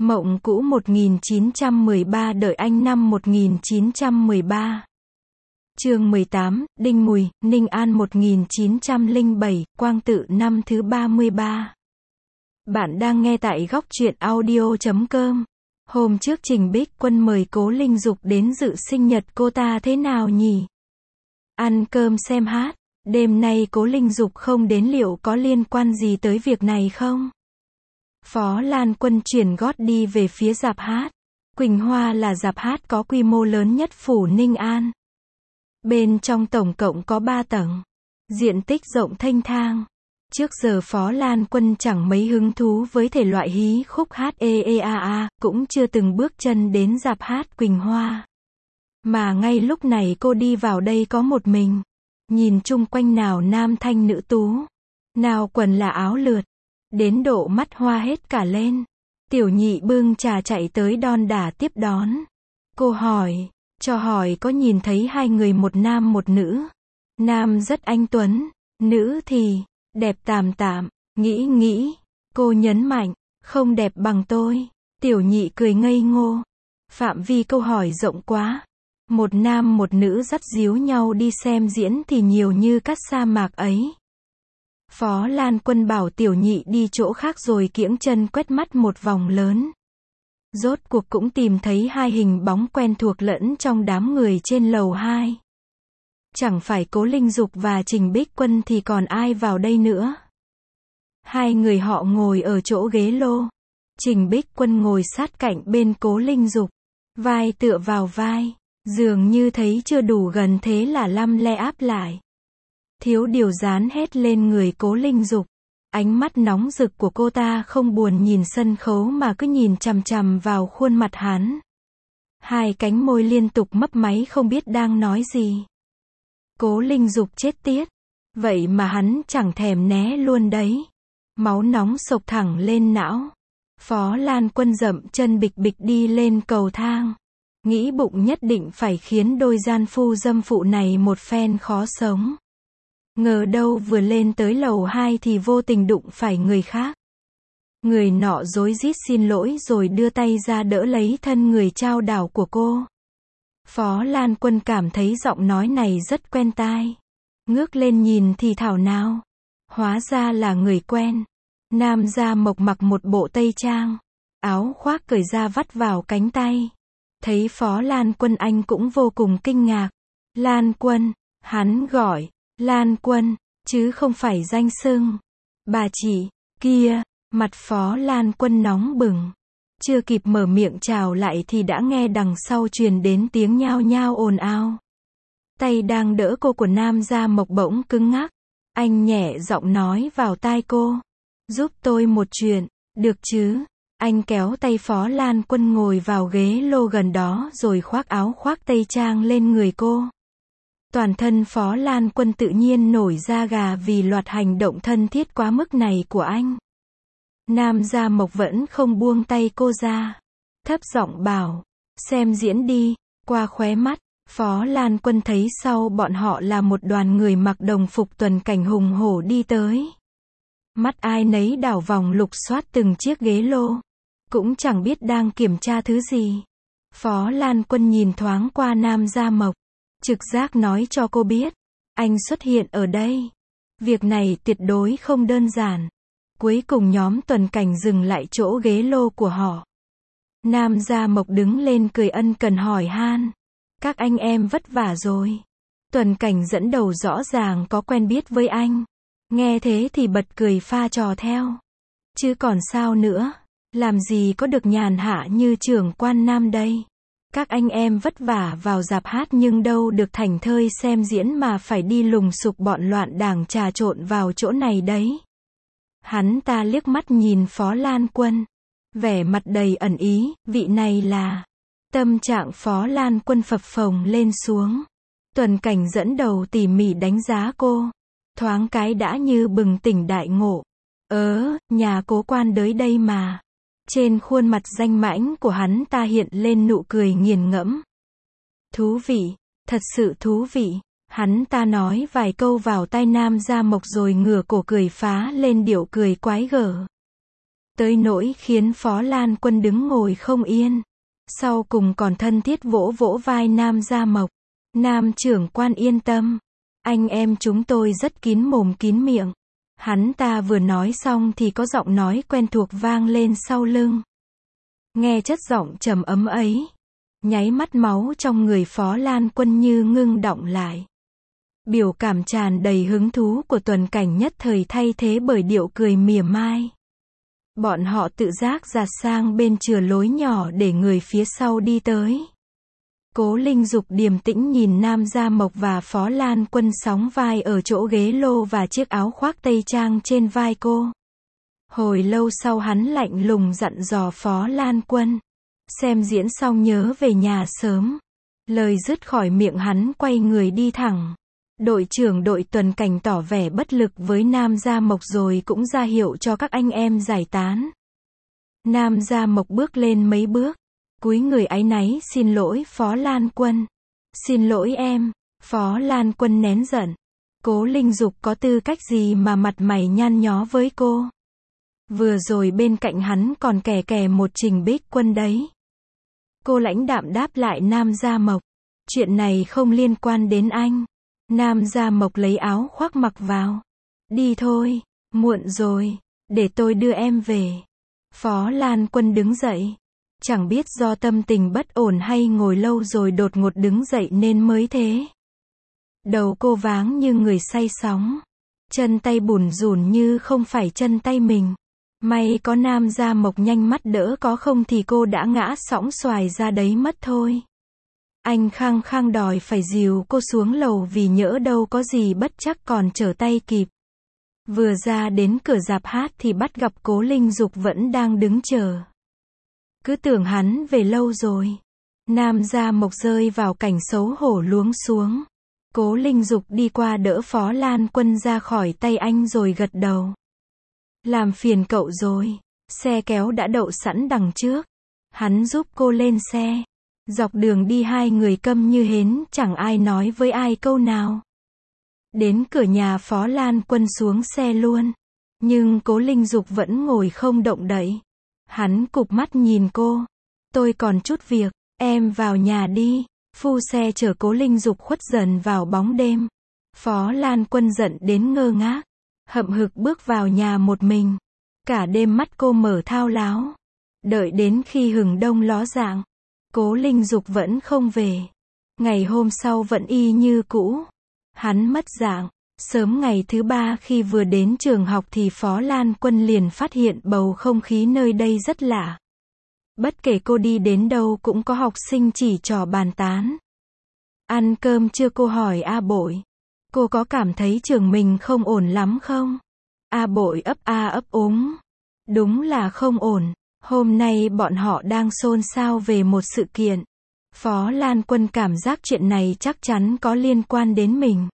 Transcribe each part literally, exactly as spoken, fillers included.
Mộng cũ một nghìn chín trăm mười ba đợi anh năm một nghìn chín trăm mười ba. Chương mười tám, Đinh Mùi, Ninh An một nghìn chín trăm lẻ bảy, Quang Tự năm thứ ba mươi ba. Bạn đang nghe tại góc truyện audio chấm com. Hôm trước Trình Bích Quân mời Cố Linh Dục đến dự sinh nhật cô ta thế nào nhỉ? Ăn cơm xem hát. Đêm nay Cố Linh Dục không đến liệu có liên quan gì tới việc này không? Phó Lan Quân chuyển gót đi về phía rạp hát. Quỳnh Hoa là rạp hát có quy mô lớn nhất phủ Ninh An. Bên trong tổng cộng có ba tầng. Diện tích rộng thênh thang. Trước giờ Phó Lan Quân chẳng mấy hứng thú với thể loại hí khúc hát ê ê a a, cũng chưa từng bước chân đến rạp hát Quỳnh Hoa. Mà ngay lúc này cô đi vào đây có một mình. Nhìn chung quanh nào nam thanh nữ tú, nào quần là áo lượt, đến độ mắt hoa hết cả lên. Tiểu Nhị bưng trà chạy tới đon đả tiếp đón. Cô hỏi, cho hỏi có nhìn thấy hai người một nam một nữ. Nam rất anh tuấn, nữ thì đẹp tạm tạm, nghĩ nghĩ. Cô nhấn mạnh, không đẹp bằng tôi. Tiểu Nhị cười ngây ngô. Phạm vi câu hỏi rộng quá. Một nam một nữ dắt díu nhau đi xem diễn thì nhiều như cát sa mạc ấy. Phó Lan Quân bảo Tiểu Nhị đi chỗ khác rồi kiễng chân quét mắt một vòng lớn. Rốt cuộc cũng tìm thấy hai hình bóng quen thuộc lẫn trong đám người trên lầu hai. Chẳng phải Cố Linh Dục và Trình Bích Quân thì còn ai vào đây nữa. Hai người họ ngồi ở chỗ ghế lô. Trình Bích Quân ngồi sát cạnh bên Cố Linh Dục, vai tựa vào vai. Dường như thấy chưa đủ gần thế là lăm le áp lại. Thiếu điều dán hết lên người Cố Linh Dục. Ánh mắt nóng rực của cô ta không buồn nhìn sân khấu mà cứ nhìn chằm chằm vào khuôn mặt hắn. Hai cánh môi liên tục mấp máy không biết đang nói gì. Cố Linh Dục chết tiết. Vậy mà hắn chẳng thèm né luôn đấy. Máu nóng sộc thẳng lên não. Phó Lan Quân dậm chân bịch bịch đi lên cầu thang. Nghĩ bụng nhất định phải khiến đôi gian phu dâm phụ này một phen khó sống. Ngờ đâu vừa lên tới lầu hai thì vô tình đụng phải người khác. Người nọ rối rít xin lỗi rồi đưa tay ra đỡ lấy thân người trao đảo của cô. Phó Lan Quân cảm thấy giọng nói này rất quen tai. Ngước lên nhìn thì thảo nào. Hóa ra là người quen. Nam Gia Mộc mặc một bộ tây trang. Áo khoác cởi ra vắt vào cánh tay. Thấy Phó Lan Quân anh cũng vô cùng kinh ngạc. Lan Quân, hắn gọi, Lan Quân, chứ không phải danh xưng. Bà chị, kia, mặt Phó Lan Quân nóng bừng. Chưa kịp mở miệng chào lại thì đã nghe đằng sau truyền đến tiếng nhao nhao ồn ào. Tay đang đỡ cô của Nam Gia Mộc bỗng cứng ngắc. Anh nhẹ giọng nói vào tai cô. Giúp tôi một chuyện, được chứ? Anh kéo tay Phó Lan Quân ngồi vào ghế lô gần đó rồi khoác áo khoác tây trang lên người cô. Toàn thân Phó Lan Quân tự nhiên nổi da gà vì loạt hành động thân thiết quá mức này của anh. Nam Gia Mộc vẫn không buông tay cô ra. Thấp giọng bảo, xem diễn đi. Qua khóe mắt, Phó Lan Quân thấy sau bọn họ là một đoàn người mặc đồng phục tuần cảnh hùng hổ đi tới. Mắt ai nấy đảo vòng lục soát từng chiếc ghế lô. Cũng chẳng biết đang kiểm tra thứ gì. Phó Lan Quân nhìn thoáng qua Nam Gia Mộc. Trực giác nói cho cô biết. Anh xuất hiện ở đây. Việc này tuyệt đối không đơn giản. Cuối cùng nhóm tuần cảnh dừng lại chỗ ghế lô của họ. Nam Gia Mộc đứng lên cười ân cần hỏi han. Các anh em vất vả rồi. Tuần cảnh dẫn đầu rõ ràng có quen biết với anh. Nghe thế thì bật cười pha trò theo. Chứ còn sao nữa. Làm gì có được nhàn hạ như trưởng quan Nam đây. Các anh em vất vả vào rạp hát nhưng đâu được thảnh thơi xem diễn mà phải đi lùng sục bọn loạn đảng trà trộn vào chỗ này đấy. Hắn ta liếc mắt nhìn Phó Lan Quân. Vẻ mặt đầy ẩn ý, vị này là... Tâm trạng Phó Lan Quân phập phồng lên xuống. Tuần cảnh dẫn đầu tỉ mỉ đánh giá cô. Thoáng cái đã như bừng tỉnh đại ngộ. Ớ, nhà Cố quan đới đây mà. Trên khuôn mặt danh mãnh của hắn ta hiện lên nụ cười nghiền ngẫm. Thú vị, thật sự thú vị. Hắn ta nói vài câu vào tai Nam Gia Mộc rồi ngửa cổ cười phá lên điệu cười quái gở. tới nỗi khiến Phó Lan Quân đứng ngồi không yên. Sau cùng còn thân thiết vỗ vỗ vai Nam Gia Mộc. Nam trưởng quan yên tâm. Anh em chúng tôi rất kín mồm kín miệng. Hắn ta vừa nói xong thì có giọng nói quen thuộc vang lên sau lưng. Nghe chất giọng trầm ấm ấy, nháy mắt máu trong người Phó Lan Quân như ngưng đọng lại. Biểu cảm tràn đầy hứng thú của Tuần Cảnh nhất thời thay thế bởi điệu cười mỉa mai. Bọn họ tự giác giạt sang bên chừa lối nhỏ để người phía sau đi tới. Cố Linh Dục điềm tĩnh nhìn Nam Gia Mộc và Phó Lan Quân sóng vai ở chỗ ghế lô và chiếc áo khoác tây trang trên vai cô. Hồi lâu sau hắn lạnh lùng dặn dò Phó Lan Quân. Xem diễn xong nhớ về nhà sớm. Lời dứt khỏi miệng hắn quay người đi thẳng. Đội trưởng đội Tuần Cảnh tỏ vẻ bất lực với Nam Gia Mộc rồi cũng ra hiệu cho các anh em giải tán. Nam Gia Mộc bước lên mấy bước. Cúi người áy náy xin lỗi Phó Lan Quân. Xin lỗi em. Phó Lan Quân nén giận. Cố Linh Dục có tư cách gì mà mặt mày nhăn nhó với cô. Vừa rồi bên cạnh hắn còn kè kè một Trình Bích Quân đấy. Cô lãnh đạm đáp lại Nam Gia Mộc. Chuyện này không liên quan đến anh. Nam Gia Mộc lấy áo khoác mặc vào. Đi thôi, muộn rồi, để tôi đưa em về. Phó Lan Quân đứng dậy. Chẳng biết do tâm tình bất ổn hay ngồi lâu rồi đột ngột đứng dậy nên mới thế. Đầu cô váng như người say sóng. Chân tay bủn rủn như không phải chân tay mình. May có Nam Gia Mộc nhanh mắt đỡ, có không thì cô đã ngã sõng xoài ra đấy mất thôi. Anh khăng khăng đòi phải dìu cô xuống lầu vì nhỡ đâu có gì bất chắc còn trở tay kịp. Vừa ra đến cửa rạp hát thì bắt gặp Cố Linh Dục vẫn đang đứng chờ. Cứ tưởng hắn về lâu rồi. Nam Gia Mộc rơi vào cảnh xấu hổ luống xuống. Cố Linh Dục đi qua đỡ Phó Lan Quân ra khỏi tay anh rồi gật đầu. Làm phiền cậu rồi. Xe kéo đã đậu sẵn đằng trước. Hắn giúp cô lên xe. Dọc đường đi hai người câm như hến, chẳng ai nói với ai câu nào. Đến cửa nhà Phó Lan Quân xuống xe luôn. Nhưng Cố Linh Dục vẫn ngồi không động đậy. Hắn cụp mắt nhìn cô. Tôi còn chút việc, em vào nhà đi. Phu xe chở Cố Linh Dục khuất dần vào bóng đêm. Phó Lan Quân giận đến ngơ ngác. Hậm hực bước vào nhà một mình. Cả đêm mắt cô mở thao láo. Đợi đến khi hừng đông ló dạng. Cố Linh Dục vẫn không về. Ngày hôm sau vẫn y như cũ. Hắn mất dạng. Sớm ngày thứ ba khi vừa đến trường học thì Phó Lan Quân liền phát hiện bầu không khí nơi đây rất lạ. Bất kể cô đi đến đâu cũng có học sinh chỉ trò bàn tán. Ăn cơm chưa, cô hỏi A Bội. Cô có cảm thấy trường mình không ổn lắm không? A Bội ấp a ấp úng. Đúng là không ổn. Hôm nay bọn họ đang xôn xao về một sự kiện. Phó Lan Quân cảm giác chuyện này chắc chắn có liên quan đến mình.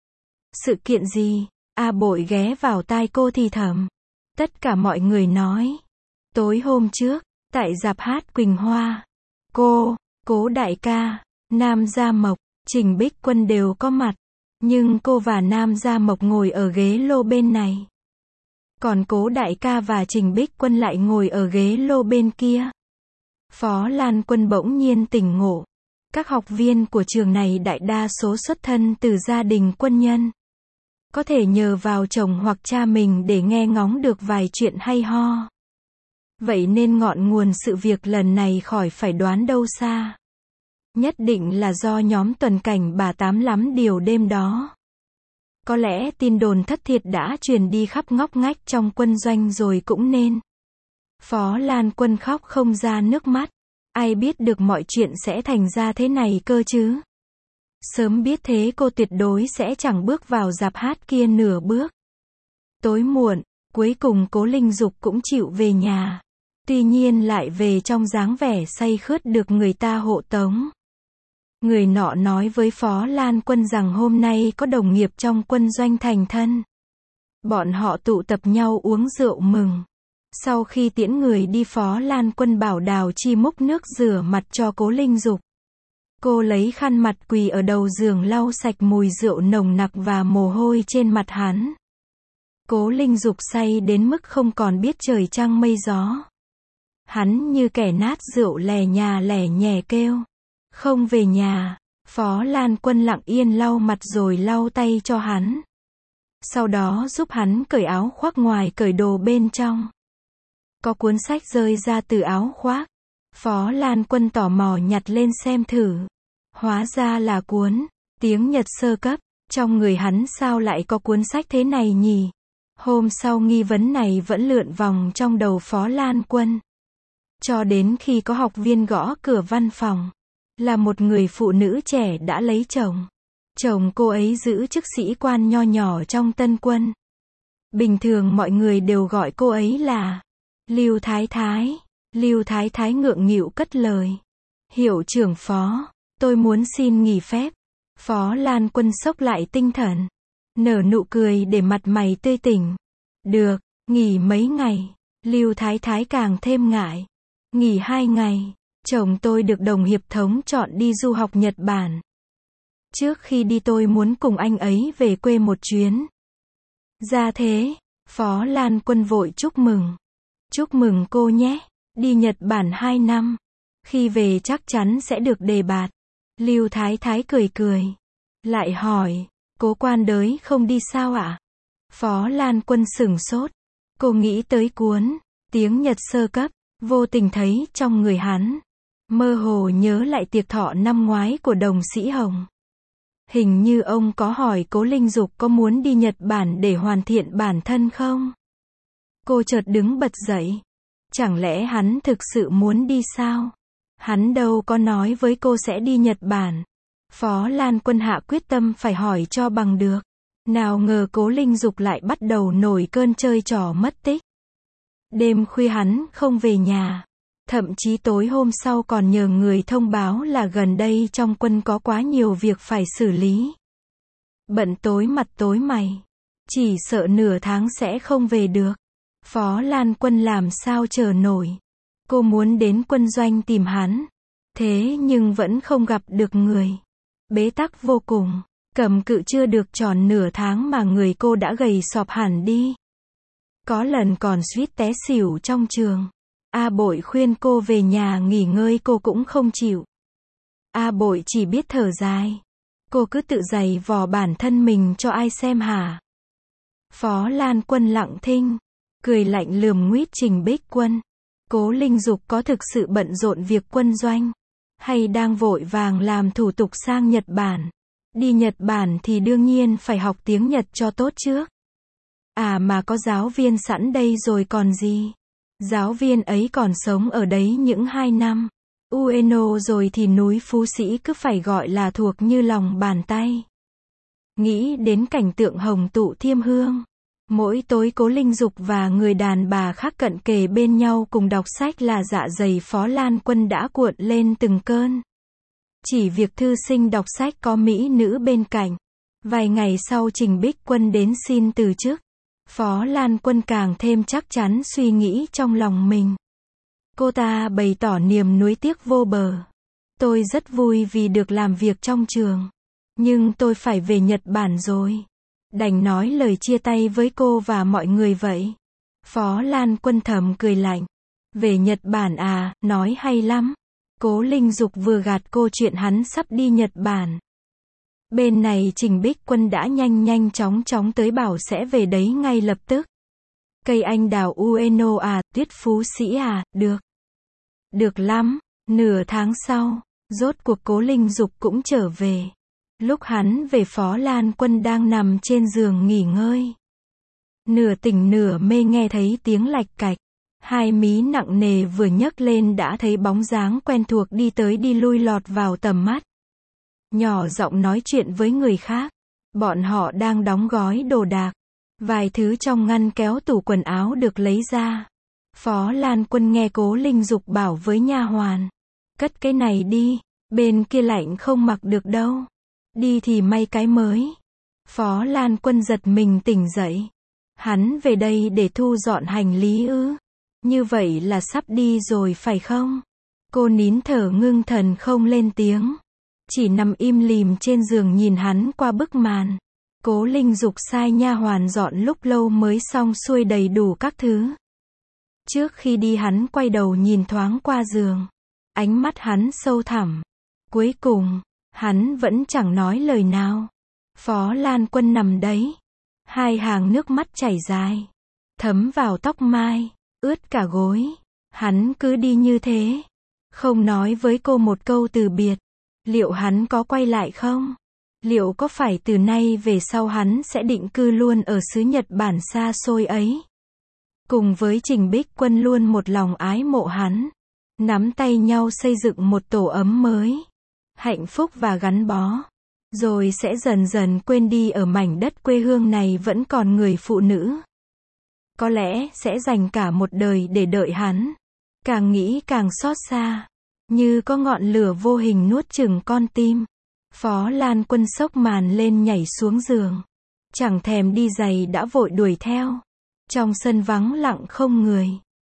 Sự kiện gì? A Bội ghé vào tai cô thì thầm. Tất cả mọi người nói. Tối hôm trước, tại rạp hát Quỳnh Hoa, cô, Cố đại ca, Nam Gia Mộc, Trình Bích Quân đều có mặt. Nhưng cô và Nam Gia Mộc ngồi ở ghế lô bên này. Còn Cố đại ca và Trình Bích Quân lại ngồi ở ghế lô bên kia. Phó Lan Quân bỗng nhiên tỉnh ngộ. Các học viên của trường này đại đa số xuất thân từ gia đình quân nhân. Có thể nhờ vào chồng hoặc cha mình để nghe ngóng được vài chuyện hay ho. Vậy nên ngọn nguồn sự việc lần này khỏi phải đoán đâu xa. Nhất định là do nhóm Tuần Cảnh bà Tám lắm điều đêm đó. Có lẽ tin đồn thất thiệt đã truyền đi khắp ngóc ngách trong quân doanh rồi cũng nên. Phó Lan Quân khóc không ra nước mắt. Ai biết được mọi chuyện sẽ thành ra thế này cơ chứ. Sớm biết thế cô tuyệt đối sẽ chẳng bước vào rạp hát kia nửa bước. Tối muộn, cuối cùng Cố Linh Dục cũng chịu về nhà. Tuy nhiên lại về trong dáng vẻ say khướt được người ta hộ tống. Người nọ nói với Phó Lan Quân rằng hôm nay có đồng nghiệp trong quân doanh thành thân. Bọn họ tụ tập nhau uống rượu mừng. Sau khi tiễn người đi, Phó Lan Quân bảo Đào Chi múc nước rửa mặt cho Cố Linh Dục. Cô lấy khăn mặt quỳ ở đầu giường lau sạch mùi rượu nồng nặc và mồ hôi trên mặt hắn. Cố Linh Dục say đến mức không còn biết trời trăng mây gió. Hắn như kẻ nát rượu lè nhà lẻ nhè kêu. Không về nhà. Phó Lan Quân lặng yên lau mặt rồi lau tay cho hắn. Sau đó giúp hắn cởi áo khoác ngoài cởi đồ bên trong. Có cuốn sách rơi ra từ áo khoác. Phó Lan Quân tò mò nhặt lên xem thử. Hóa ra là cuốn tiếng Nhật sơ cấp. Trong người hắn sao lại có cuốn sách thế này nhỉ? Hôm sau nghi vấn này vẫn lượn vòng trong đầu Phó Lan Quân. Cho đến khi có học viên gõ cửa văn phòng. Là một người phụ nữ trẻ đã lấy chồng. Chồng cô ấy giữ chức sĩ quan nho nhỏ trong Tân Quân. Bình thường mọi người đều gọi cô ấy là Lưu Thái Thái. Lưu Thái Thái ngượng nghịu cất lời. Hiệu trưởng Phó, tôi muốn xin nghỉ phép. Phó Lan Quân xốc lại tinh thần. Nở nụ cười để mặt mày tươi tỉnh. Được, nghỉ mấy ngày. Lưu Thái Thái càng thêm ngại. Nghỉ hai ngày. Chồng tôi được đồng hiệp thống chọn đi du học Nhật Bản. Trước khi đi tôi muốn cùng anh ấy về quê một chuyến. Ra thế, Phó Lan Quân vội chúc mừng. Chúc mừng cô nhé, đi Nhật Bản hai năm. Khi về chắc chắn sẽ được đề bạt. Lưu Thái Thái cười cười. Lại hỏi, Cố quan đới không đi sao ạ? Phó Lan Quân sửng sốt. Cô nghĩ tới cuốn tiếng Nhật sơ cấp, vô tình thấy trong người hắn. Mơ hồ nhớ lại tiệc thọ năm ngoái của đồng sĩ Hồng. Hình như ông có hỏi Cố Linh Dục có muốn đi Nhật Bản để hoàn thiện bản thân không? Cô chợt đứng bật dậy. Chẳng lẽ hắn thực sự muốn đi sao? Hắn đâu có nói với cô sẽ đi Nhật Bản. Phó Lan Quân hạ quyết tâm phải hỏi cho bằng được. Nào ngờ Cố Linh Dục lại bắt đầu nổi cơn chơi trò mất tích. Đêm khuya hắn không về nhà. Thậm chí tối hôm sau còn nhờ người thông báo là gần đây trong quân có quá nhiều việc phải xử lý. Bận tối mặt tối mày. Chỉ sợ nửa tháng sẽ không về được. Phó Lan Quân làm sao chờ nổi. Cô muốn đến quân doanh tìm hắn. Thế nhưng vẫn không gặp được người. Bế tắc vô cùng. Cầm cự chưa được tròn nửa tháng mà người cô đã gầy sọp hẳn đi. Có lần còn suýt té xỉu trong trường. A Bội khuyên cô về nhà nghỉ ngơi cô cũng không chịu. A Bội chỉ biết thở dài. Cô cứ tự giày vò bản thân mình cho ai xem hả? Phó Lan Quân lặng thinh. Cười lạnh lườm nguýt Trình Bích Quân. Cố Linh Dục có thực sự bận rộn việc quân doanh? Hay đang vội vàng làm thủ tục sang Nhật Bản? Đi Nhật Bản thì đương nhiên phải học tiếng Nhật cho tốt trước. À mà có giáo viên sẵn đây rồi còn gì? Giáo viên ấy còn sống ở đấy những hai năm. Ueno rồi thì núi Phú Sĩ cứ phải gọi là thuộc như lòng bàn tay. Nghĩ đến cảnh tượng hồng tụ thiêm hương. Mỗi tối Cố Linh Dục và người đàn bà khác cận kề bên nhau cùng đọc sách là dạ dày Phó Lan Quân đã cuộn lên từng cơn. Chỉ việc thư sinh đọc sách có mỹ nữ bên cạnh. Vài ngày sau Trình Bích Quân đến xin từ chức. Phó Lan Quân càng thêm chắc chắn suy nghĩ trong lòng mình. Cô ta bày tỏ niềm nuối tiếc vô bờ. Tôi rất vui vì được làm việc trong trường. Nhưng tôi phải về Nhật Bản rồi. Đành nói lời chia tay với cô và mọi người vậy. Phó Lan Quân thầm cười lạnh. Về Nhật Bản à, nói hay lắm. Cố Linh Dục vừa gạt cô chuyện hắn sắp đi Nhật Bản. Bên này Trình Bích Quân đã nhanh nhanh chóng chóng tới bảo sẽ về đấy ngay lập tức. Cây anh đào Ueno à, Tuyết Phú Sĩ à, được. Được lắm, nửa tháng sau, rốt cuộc Cố Linh Dục cũng trở về. Lúc hắn về Phó Lan Quân đang nằm trên giường nghỉ ngơi. Nửa tỉnh nửa mê nghe thấy tiếng lạch cạch. Hai mí nặng nề vừa nhấc lên đã thấy bóng dáng quen thuộc đi tới đi lui lọt vào tầm mắt. Nhỏ giọng nói chuyện với người khác. Bọn họ đang đóng gói đồ đạc. Vài thứ trong ngăn kéo tủ quần áo được lấy ra. Phó Lan Quân nghe Cố Linh Dục bảo với nha hoàn. Cất cái này đi, bên kia lạnh không mặc được đâu. Đi thì may cái mới. Phó Lan Quân giật mình tỉnh dậy. Hắn về đây để thu dọn hành lý ư? Như vậy là sắp đi rồi phải không? Cô nín thở ngưng thần không lên tiếng. Chỉ nằm im lìm trên giường nhìn hắn qua bức màn. Cố Linh Dục sai nha hoàn dọn lúc lâu mới xong xuôi đầy đủ các thứ. Trước khi đi hắn quay đầu nhìn thoáng qua giường. Ánh mắt hắn sâu thẳm. Cuối cùng, hắn vẫn chẳng nói lời nào. Phó Lan Quân nằm đấy. Hai hàng nước mắt chảy dài. Thấm vào tóc mai. Ướt cả gối. Hắn cứ đi như thế. Không nói với cô một câu từ biệt. Liệu hắn có quay lại không? Liệu có phải từ nay về sau hắn sẽ định cư luôn ở xứ Nhật Bản xa xôi ấy? Cùng với Trình Bích Quân luôn một lòng ái mộ hắn. Nắm tay nhau xây dựng một tổ ấm mới. Hạnh phúc và gắn bó. Rồi sẽ dần dần quên đi ở mảnh đất quê hương này vẫn còn người phụ nữ. Có lẽ sẽ dành cả một đời để đợi hắn. Càng nghĩ càng xót xa. Như có ngọn lửa vô hình nuốt chửng con tim. Phó Lan Quân xốc màn lên nhảy xuống giường. Chẳng thèm đi giày đã vội đuổi theo. Trong sân vắng lặng không người.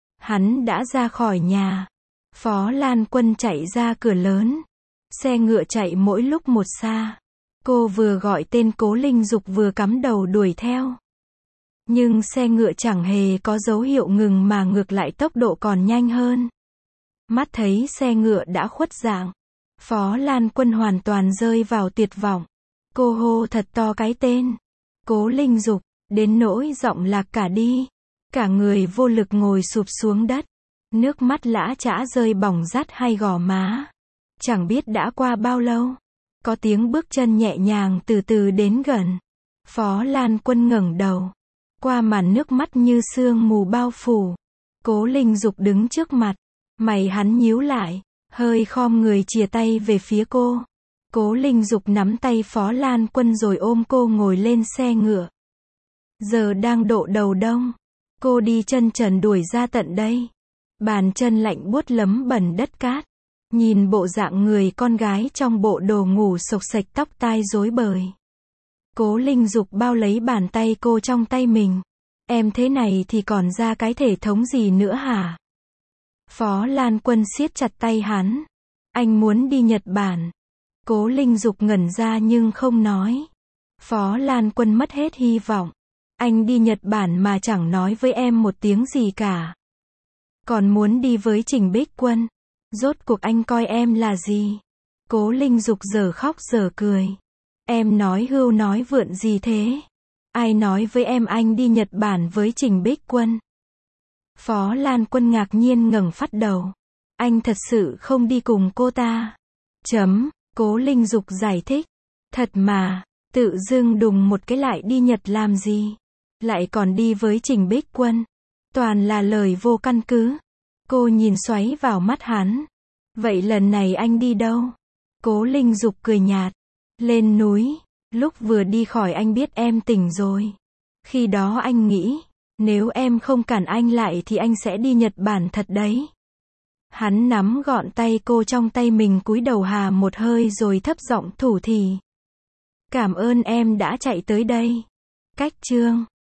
Hắn đã ra khỏi nhà. Phó Lan Quân chạy ra cửa lớn. Xe ngựa chạy mỗi lúc một xa. Cô vừa gọi tên Cố Linh Dục vừa cắm đầu đuổi theo. Nhưng xe ngựa chẳng hề có dấu hiệu ngừng mà ngược lại tốc độ còn nhanh hơn. Mắt thấy xe ngựa đã khuất dạng. Phó Lan Quân hoàn toàn rơi vào tuyệt vọng. Cô hô thật to cái tên. Cố Linh Dục, đến nỗi giọng lạc cả đi. Cả người vô lực ngồi sụp xuống đất. Nước mắt lã chã rơi bỏng rát hai gò má. Chẳng biết đã qua bao lâu. Có tiếng bước chân nhẹ nhàng từ từ đến gần. Phó Lan Quân ngẩng đầu. Qua màn nước mắt như sương mù bao phủ. Cố Linh Dục đứng trước mặt. Mày hắn nhíu lại. Hơi khom người chìa tay về phía cô. Cố Linh Dục nắm tay Phó Lan Quân rồi ôm cô ngồi lên xe ngựa. Giờ đang độ đầu đông. Cô đi chân trần đuổi ra tận đây. Bàn chân lạnh buốt lấm bẩn đất cát. Nhìn bộ dạng người con gái trong bộ đồ ngủ xộc xệch tóc tai rối bời. Cố Linh Dục bao lấy bàn tay cô trong tay mình. Em thế này thì còn ra cái thể thống gì nữa hả? Phó Lan Quân siết chặt tay hắn. Anh muốn đi Nhật Bản. Cố Linh Dục ngẩn ra nhưng không nói. Phó Lan Quân mất hết hy vọng. Anh đi Nhật Bản mà chẳng nói với em một tiếng gì cả. Còn muốn đi với Trình Bích Quân. Rốt cuộc anh coi em là gì? Cố Linh Dục giờ khóc giờ cười. Em nói hưu nói vượn gì thế? Ai nói với em anh đi Nhật Bản với Trình Bích Quân? Phó Lan Quân ngạc nhiên ngẩng phát đầu. Anh thật sự không đi cùng cô ta. Chấm, Cố Linh Dục giải thích. Thật mà, tự dưng đùng một cái lại đi Nhật làm gì? Lại còn đi với Trình Bích Quân. Toàn là lời vô căn cứ. Cô nhìn xoáy vào mắt hắn. Vậy lần này anh đi đâu? Cố Linh Dục cười nhạt. Lên núi. Lúc vừa đi khỏi anh biết em tỉnh rồi. Khi đó anh nghĩ, nếu em không cản anh lại thì anh sẽ đi Nhật Bản thật đấy. Hắn nắm gọn tay cô trong tay mình cúi đầu hà một hơi rồi thấp giọng thủ thỉ. Cảm ơn em đã chạy tới đây. Cách chương